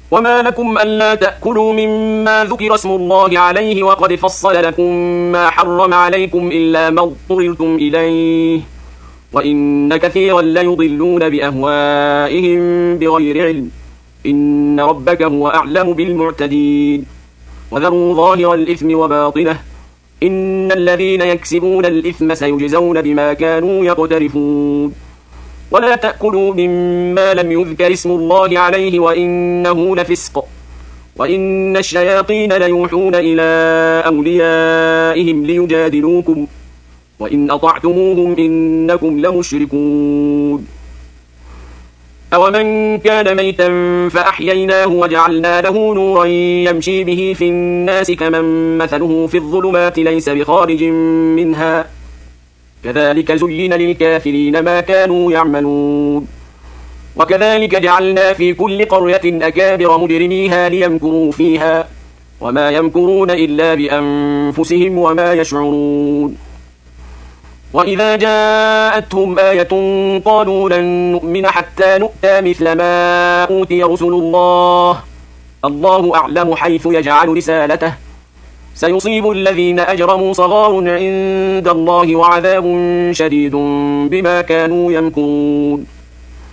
وما لكم ألا تأكلوا مما ذكر اسم الله عليه وقد فصل لكم ما حرم عليكم إلا ما اضطررتم إليه وإن كثيرا ليضلون بأهوائهم بغير علم إن ربك هو أعلم بالمعتدين وذروا ظاهر الإثم وباطنه إن الذين يكسبون الإثم سيجزون بما كانوا يقترفون ولا تأكلوا مما لم يذكر اسم الله عليه وإنه لفسق وإن الشياطين ليوحون إلى أوليائهم ليجادلوكم وإن أطعتموهم إنكم لمشركون أومن كان ميتا فأحييناه وجعلنا له نورا يمشي به في الناس كمن مثله في الظلمات ليس بخارج منها كذلك زين للكافرين ما كانوا يعملون وكذلك جعلنا في كل قرية أكابر مجرميها ليمكروا فيها وما يمكرون إلا بأنفسهم وما يشعرون وإذا جاءتهم آية قالوا لن نؤمن حتى نؤتى مثل ما أوتي رسل الله أعلم حيث يجعل رسالته سيصيب الذين أجرموا صغار عند الله وعذاب شديد بما كانوا يمكرون